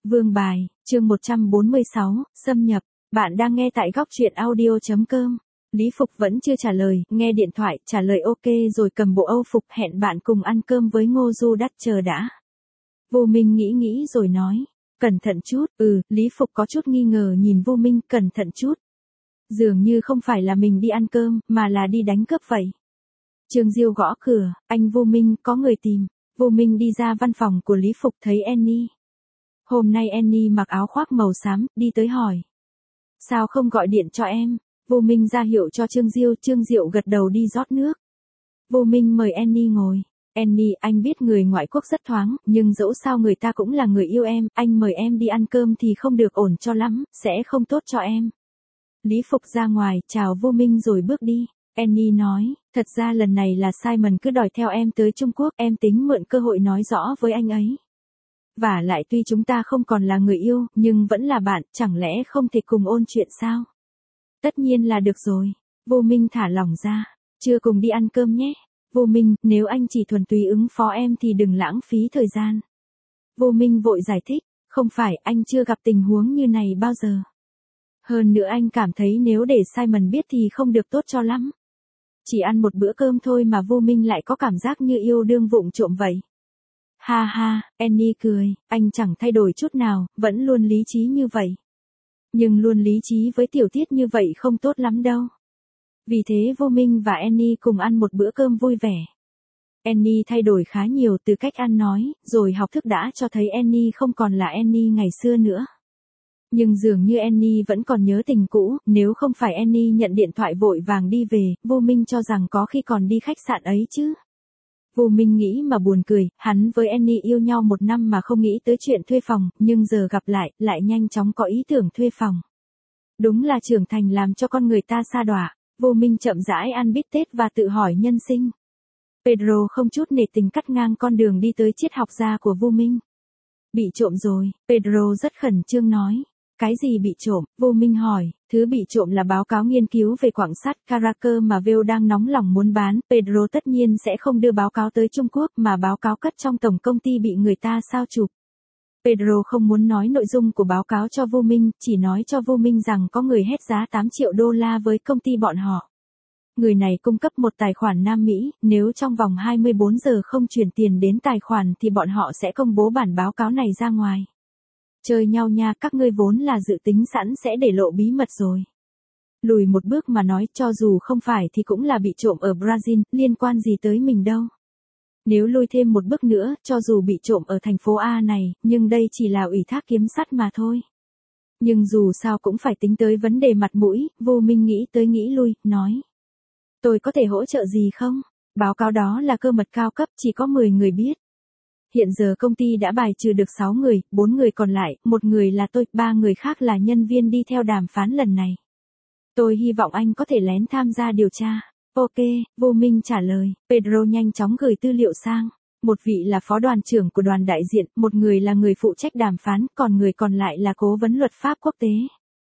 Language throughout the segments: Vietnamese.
Vương bài, chương 146, xâm nhập. Bạn đang nghe tại góc truyện audio.com. Lý Phục vẫn chưa trả lời, nghe điện thoại, trả lời ok rồi cầm bộ Âu phục hẹn bạn cùng ăn cơm với Ngô Du Đắt chờ đã. Vô Minh nghĩ rồi nói, cẩn thận chút, Lý Phục có chút nghi ngờ nhìn Vô Minh, cẩn thận chút. Dường như không phải là mình đi ăn cơm, mà là đi đánh cướp vậy. Trương Diêu gõ cửa, anh Vô Minh, có người tìm. Vô Minh đi ra văn phòng của Lý Phục thấy Annie. Hôm nay Annie mặc áo khoác màu xám, đi tới hỏi. Sao không gọi điện cho em? Vô Minh ra hiệu cho Trương Diệu gật đầu đi rót nước. Vô Minh mời Annie ngồi. Annie, anh biết người ngoại quốc rất thoáng, nhưng dẫu sao người ta cũng là người yêu em, anh mời em đi ăn cơm thì không được ổn cho lắm, sẽ không tốt cho em. Lý Phục ra ngoài, chào Vô Minh rồi bước đi. Annie nói, thật ra lần này là Simon cứ đòi theo em tới Trung Quốc, em tính mượn cơ hội nói rõ với anh ấy. Và lại tuy chúng ta không còn là người yêu, nhưng vẫn là bạn, chẳng lẽ không thể cùng ôn chuyện sao? Tất nhiên là được rồi. Vô Minh thả lỏng ra. Chưa cùng đi ăn cơm nhé. Vô Minh, nếu anh chỉ thuần túy ứng phó em thì đừng lãng phí thời gian. Vô Minh vội giải thích, không phải, anh chưa gặp tình huống như này bao giờ. Hơn nữa anh cảm thấy nếu để Simon biết thì không được tốt cho lắm. Chỉ ăn một bữa cơm thôi mà Vô Minh lại có cảm giác như yêu đương vụng trộm vậy. Ha ha, Annie cười, anh chẳng thay đổi chút nào, vẫn luôn lý trí như vậy. Nhưng luôn lý trí với tiểu tiết như vậy không tốt lắm đâu. Vì thế Vô Minh và Annie cùng ăn một bữa cơm vui vẻ. Annie thay đổi khá nhiều từ cách ăn nói, rồi học thức đã cho thấy Annie không còn là Annie ngày xưa nữa. Nhưng dường như Annie vẫn còn nhớ tình cũ, nếu không phải Annie nhận điện thoại vội vàng đi về, Vô Minh cho rằng có khi còn đi khách sạn ấy chứ. Vô Minh nghĩ mà buồn cười, hắn với Annie yêu nhau 1 năm mà không nghĩ tới chuyện thuê phòng, nhưng giờ gặp lại nhanh chóng có ý tưởng thuê phòng. Đúng là trưởng thành làm cho con người ta sa đọa. Vô Minh chậm rãi ăn bít tết và tự hỏi nhân sinh. Pedro không chút nể tình cắt ngang con đường đi tới triết học gia của Vô Minh. Bị trộm rồi, Pedro rất khẩn trương nói. Cái gì bị trộm? Vô Minh hỏi. Thứ bị trộm là báo cáo nghiên cứu về quặng sắt Caracal mà Vale đang nóng lòng muốn bán. Pedro tất nhiên sẽ không đưa báo cáo tới Trung Quốc mà báo cáo cất trong tổng công ty bị người ta sao chụp. Pedro không muốn nói nội dung của báo cáo cho Vô Minh, chỉ nói cho Vô Minh rằng có người hét giá 8 triệu đô la với công ty bọn họ. Người này cung cấp một tài khoản Nam Mỹ, nếu trong vòng 24 giờ không chuyển tiền đến tài khoản thì bọn họ sẽ công bố bản báo cáo này ra ngoài. Chơi nhau nha, các ngươi vốn là dự tính sẵn sẽ để lộ bí mật rồi. Lùi một bước mà nói, cho dù không phải thì cũng là bị trộm ở Brazil, liên quan gì tới mình đâu. Nếu lùi thêm một bước nữa, cho dù bị trộm ở thành phố A này, nhưng đây chỉ là ủy thác kiếm sắt mà thôi. Nhưng dù sao cũng phải tính tới vấn đề mặt mũi, Vô Minh nghĩ tới nghĩ lui, nói. Tôi có thể hỗ trợ gì không? Báo cáo đó là cơ mật cao cấp, chỉ có 10 người biết. Hiện giờ công ty đã bài trừ được 6 người, 4 người còn lại, 1 người là tôi, 3 người khác là nhân viên đi theo đàm phán lần này. Tôi hy vọng anh có thể lén tham gia điều tra. Ok, Vô Minh trả lời. Pedro nhanh chóng gửi tư liệu sang. Một vị là phó đoàn trưởng của đoàn đại diện, một người là người phụ trách đàm phán, còn người còn lại là cố vấn luật pháp quốc tế.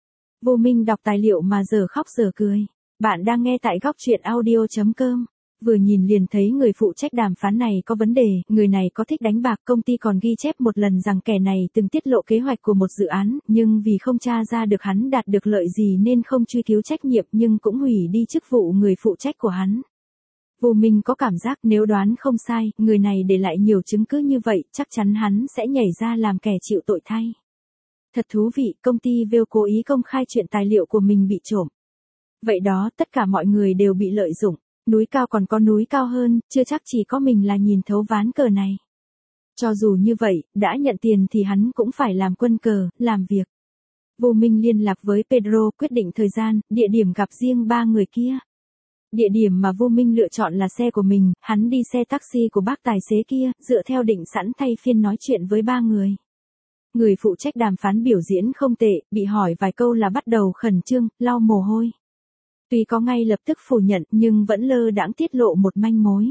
Vô Minh đọc tài liệu mà giờ khóc giờ cười. Bạn đang nghe tại góc truyện audio.com. Vừa nhìn liền thấy người phụ trách đàm phán này có vấn đề, người này có thích đánh bạc, công ty còn ghi chép một lần rằng kẻ này từng tiết lộ kế hoạch của một dự án, nhưng vì không tra ra được hắn đạt được lợi gì nên không truy cứu trách nhiệm nhưng cũng hủy đi chức vụ người phụ trách của hắn. Vô Minh có cảm giác nếu đoán không sai, người này để lại nhiều chứng cứ như vậy, chắc chắn hắn sẽ nhảy ra làm kẻ chịu tội thay. Thật thú vị, công ty Vale cố ý công khai chuyện tài liệu của mình bị trộm. Vậy đó, tất cả mọi người đều bị lợi dụng. Núi cao còn có núi cao hơn, chưa chắc chỉ có mình là nhìn thấu ván cờ này. Cho dù như vậy, đã nhận tiền thì hắn cũng phải làm quân cờ, làm việc. Vô Minh liên lạc với Pedro quyết định thời gian, địa điểm gặp riêng 3 người kia. Địa điểm mà Vô Minh lựa chọn là xe của mình, hắn đi xe taxi của bác tài xế kia, dựa theo định sẵn thay phiên nói chuyện với 3 người. Người phụ trách đàm phán biểu diễn không tệ, bị hỏi vài câu là bắt đầu khẩn trương, lau mồ hôi. Tuy có ngay lập tức phủ nhận nhưng vẫn lơ đãng tiết lộ một manh mối.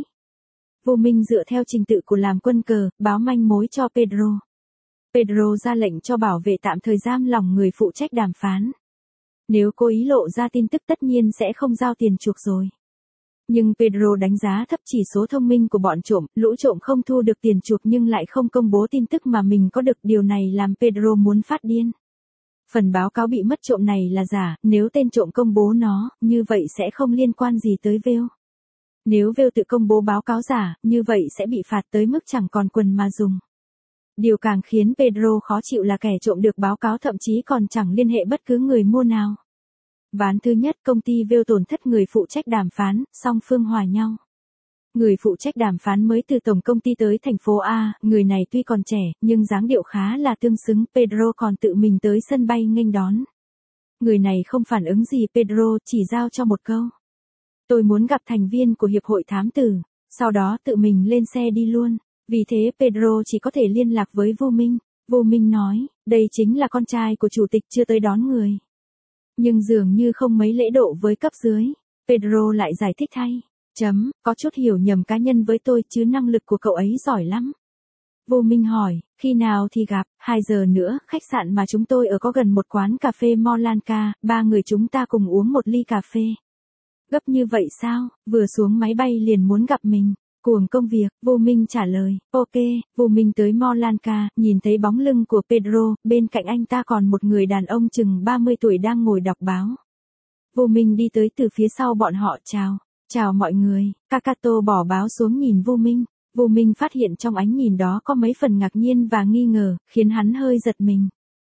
Vô Minh dựa theo trình tự của làm quân cờ, báo manh mối cho Pedro. Pedro ra lệnh cho bảo vệ tạm thời giam lỏng người phụ trách đàm phán. Nếu cố ý lộ ra tin tức tất nhiên sẽ không giao tiền chuộc rồi. Nhưng Pedro đánh giá thấp chỉ số thông minh của bọn trộm, lũ trộm không thu được tiền chuộc nhưng lại không công bố tin tức mà mình có được, điều này làm Pedro muốn phát điên. Phần báo cáo bị mất trộm này là giả, nếu tên trộm công bố nó, như vậy sẽ không liên quan gì tới Vale. Nếu Vale tự công bố báo cáo giả, như vậy sẽ bị phạt tới mức chẳng còn quần mà dùng. Điều càng khiến Pedro khó chịu là kẻ trộm được báo cáo thậm chí còn chẳng liên hệ bất cứ người mua nào. Ván thứ nhất, công ty Vale tổn thất người phụ trách đàm phán, song phương hòa nhau. Người phụ trách đàm phán mới từ tổng công ty tới thành phố A, người này tuy còn trẻ, nhưng dáng điệu khá là tương xứng, Pedro còn tự mình tới sân bay nghênh đón. Người này không phản ứng gì Pedro, chỉ giao cho một câu. Tôi muốn gặp thành viên của hiệp hội thám tử, sau đó tự mình lên xe đi luôn. Vì thế Pedro chỉ có thể liên lạc với Vô Minh. Vô Minh nói, đây chính là con trai của chủ tịch chưa tới đón người. Nhưng dường như không mấy lễ độ với cấp dưới. Pedro lại giải thích thay. Có chút hiểu nhầm cá nhân với tôi chứ năng lực của cậu ấy giỏi lắm. Vô Minh hỏi, khi nào thì gặp, 2 giờ nữa, khách sạn mà chúng tôi ở có gần một quán cà phê Molanka, 3 người chúng ta cùng uống một ly cà phê. Gấp như vậy sao, vừa xuống máy bay liền muốn gặp mình. Cuồng công việc, Vô Minh trả lời, ok, Vô Minh tới Molanka, nhìn thấy bóng lưng của Pedro, bên cạnh anh ta còn một người đàn ông chừng 30 tuổi đang ngồi đọc báo. Vô Minh đi tới từ phía sau bọn họ, chào mọi người, Kakato bỏ báo xuống nhìn Vô Minh. Vô Minh phát hiện trong ánh nhìn đó có mấy phần ngạc nhiên và nghi ngờ, khiến hắn hơi giật mình.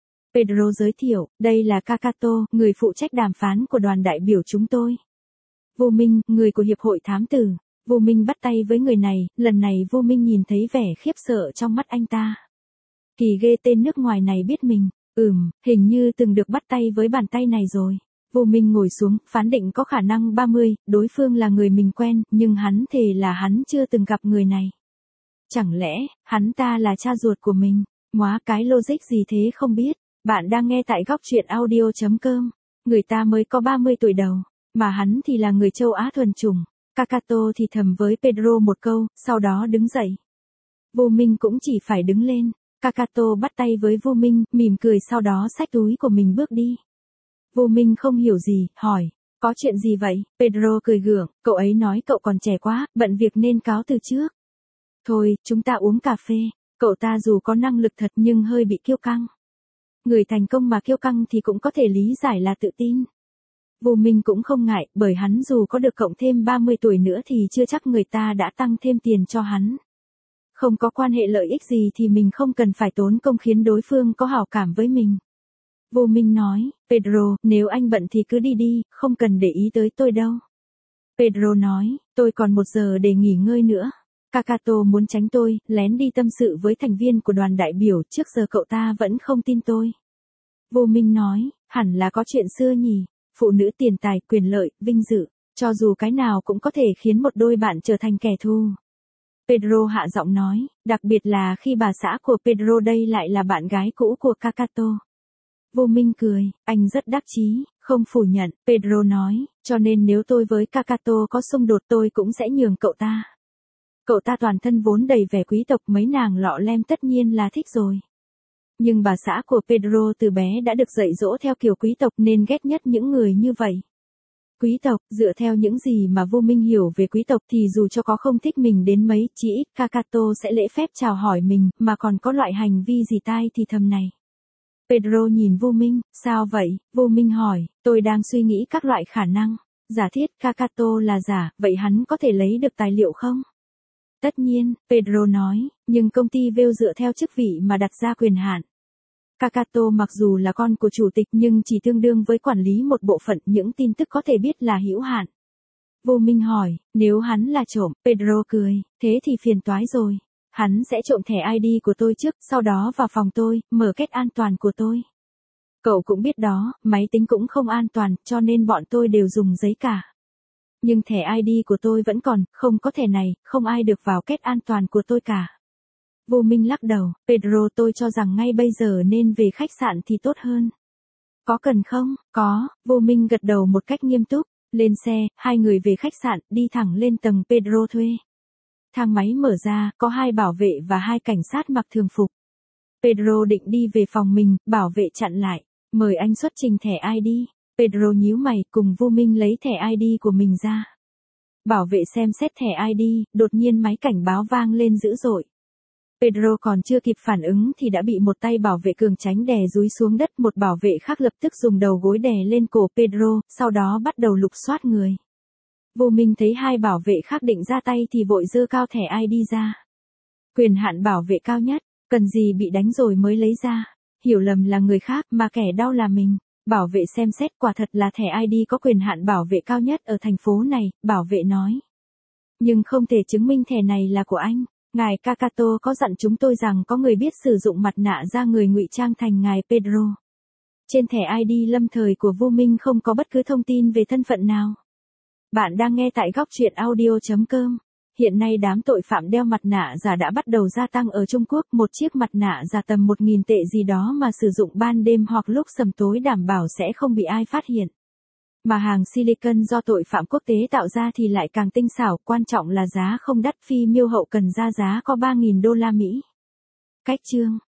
Pedro giới thiệu, đây là Kakato, người phụ trách đàm phán của đoàn đại biểu chúng tôi. Vô Minh, người của hiệp hội thám tử. Vô Minh bắt tay với người này, lần này Vô Minh nhìn thấy vẻ khiếp sợ trong mắt anh ta. Kỳ ghê, tên nước ngoài này biết mình, hình như từng được bắt tay với bàn tay này rồi. Vô Minh ngồi xuống, phán định có khả năng 30, đối phương là người mình quen, nhưng hắn thề là hắn chưa từng gặp người này. Chẳng lẽ, hắn ta là cha ruột của mình? Móa cái logic gì thế không biết. Bạn đang nghe tại góc truyện audio.com. Người ta mới có 30 tuổi đầu, mà hắn thì là người châu Á thuần chủng. Kakato thì thầm với Pedro một câu, sau đó đứng dậy. Vô Minh cũng chỉ phải đứng lên. Kakato bắt tay với Vô Minh, mỉm cười sau đó xách túi của mình bước đi. Vô Minh không hiểu gì, hỏi, có chuyện gì vậy? Pedro cười gượng, cậu ấy nói cậu còn trẻ quá, bận việc nên cáo từ trước. Thôi, chúng ta uống cà phê. Cậu ta dù có năng lực thật nhưng hơi bị kiêu căng. Người thành công mà kiêu căng thì cũng có thể lý giải là tự tin. Vô Minh cũng không ngại, bởi hắn dù có được cộng thêm 30 tuổi nữa thì chưa chắc người ta đã tăng thêm tiền cho hắn. Không có quan hệ lợi ích gì thì mình không cần phải tốn công khiến đối phương có hảo cảm với mình. Vô Minh nói, Pedro, nếu anh bận thì cứ đi đi, không cần để ý tới tôi đâu. Pedro nói, tôi còn 1 giờ để nghỉ ngơi nữa. Kakato muốn tránh tôi, lén đi tâm sự với thành viên của đoàn đại biểu, trước giờ cậu ta vẫn không tin tôi. Vô Minh nói, hẳn là có chuyện xưa nhỉ, phụ nữ, tiền tài, quyền lợi, vinh dự, cho dù cái nào cũng có thể khiến một đôi bạn trở thành kẻ thù. Pedro hạ giọng nói, đặc biệt là khi bà xã của Pedro đây lại là bạn gái cũ của Kakato. Vô Minh cười, anh rất đắc chí, không phủ nhận, Pedro nói, cho nên nếu tôi với Kakato có xung đột tôi cũng sẽ nhường cậu ta. Cậu ta toàn thân vốn đầy vẻ quý tộc, mấy nàng lọ lem tất nhiên là thích rồi. Nhưng bà xã của Pedro từ bé đã được dạy dỗ theo kiểu quý tộc nên ghét nhất những người như vậy. Quý tộc, dựa theo những gì mà Vô Minh hiểu về quý tộc thì dù cho có không thích mình đến mấy, chỉ ít Kakato sẽ lễ phép chào hỏi mình, mà còn có loại hành vi gì tai thì thầm này. Pedro nhìn Vô Minh, sao vậy? Vô Minh hỏi, tôi đang suy nghĩ các loại khả năng. Giả thiết Kakato là giả, vậy hắn có thể lấy được tài liệu không? Tất nhiên, Pedro nói, nhưng công ty Vale dựa theo chức vị mà đặt ra quyền hạn. Kakato mặc dù là con của chủ tịch nhưng chỉ tương đương với quản lý một bộ phận, những tin tức có thể biết là hữu hạn. Vô Minh hỏi, nếu hắn là trộm, Pedro cười, thế thì phiền toái rồi. Hắn sẽ trộm thẻ ID của tôi trước, sau đó vào phòng tôi, mở két an toàn của tôi. Cậu cũng biết đó, máy tính cũng không an toàn, cho nên bọn tôi đều dùng giấy cả. Nhưng thẻ ID của tôi vẫn còn, không có thẻ này, không ai được vào két an toàn của tôi cả. Vô Minh lắc đầu, Pedro, tôi cho rằng ngay bây giờ nên về khách sạn thì tốt hơn. Có cần không? Có, Vô Minh gật đầu một cách nghiêm túc. Lên xe, hai người về khách sạn, đi thẳng lên tầng Pedro thuê. Thang máy mở ra, có 2 bảo vệ và 2 cảnh sát mặc thường phục. Pedro định đi về phòng mình, bảo vệ chặn lại. Mời anh xuất trình thẻ ID. Pedro nhíu mày, cùng Vô Minh lấy thẻ ID của mình ra. Bảo vệ xem xét thẻ ID, đột nhiên máy cảnh báo vang lên dữ dội. Pedro còn chưa kịp phản ứng thì đã bị một tay bảo vệ cường tránh đè dúi xuống đất. Một bảo vệ khác lập tức dùng đầu gối đè lên cổ Pedro, sau đó bắt đầu lục soát người. Vô Minh thấy hai bảo vệ khác định ra tay thì vội giơ cao thẻ ID ra. Quyền hạn bảo vệ cao nhất, cần gì bị đánh rồi mới lấy ra. Hiểu lầm là người khác mà kẻ đau là mình. Bảo vệ xem xét, quả thật là thẻ ID có quyền hạn bảo vệ cao nhất ở thành phố này, bảo vệ nói. Nhưng không thể chứng minh thẻ này là của anh. Ngài Kakato có dặn chúng tôi rằng có người biết sử dụng mặt nạ da người ngụy trang thành ngài Pedro. Trên thẻ ID lâm thời của Vô Minh không có bất cứ thông tin về thân phận nào. Bạn đang nghe tại góc truyện audio.com. Hiện nay đám tội phạm đeo mặt nạ giả đã bắt đầu gia tăng ở Trung Quốc. Một chiếc mặt nạ giả tầm 1.000 tệ gì đó mà sử dụng ban đêm hoặc lúc sầm tối đảm bảo sẽ không bị ai phát hiện. Mà hàng silicon do tội phạm quốc tế tạo ra thì lại càng tinh xảo, quan trọng là giá không đắt. Phi Miêu Hậu cần ra giá có 3.000 đô la Mỹ. Cách chương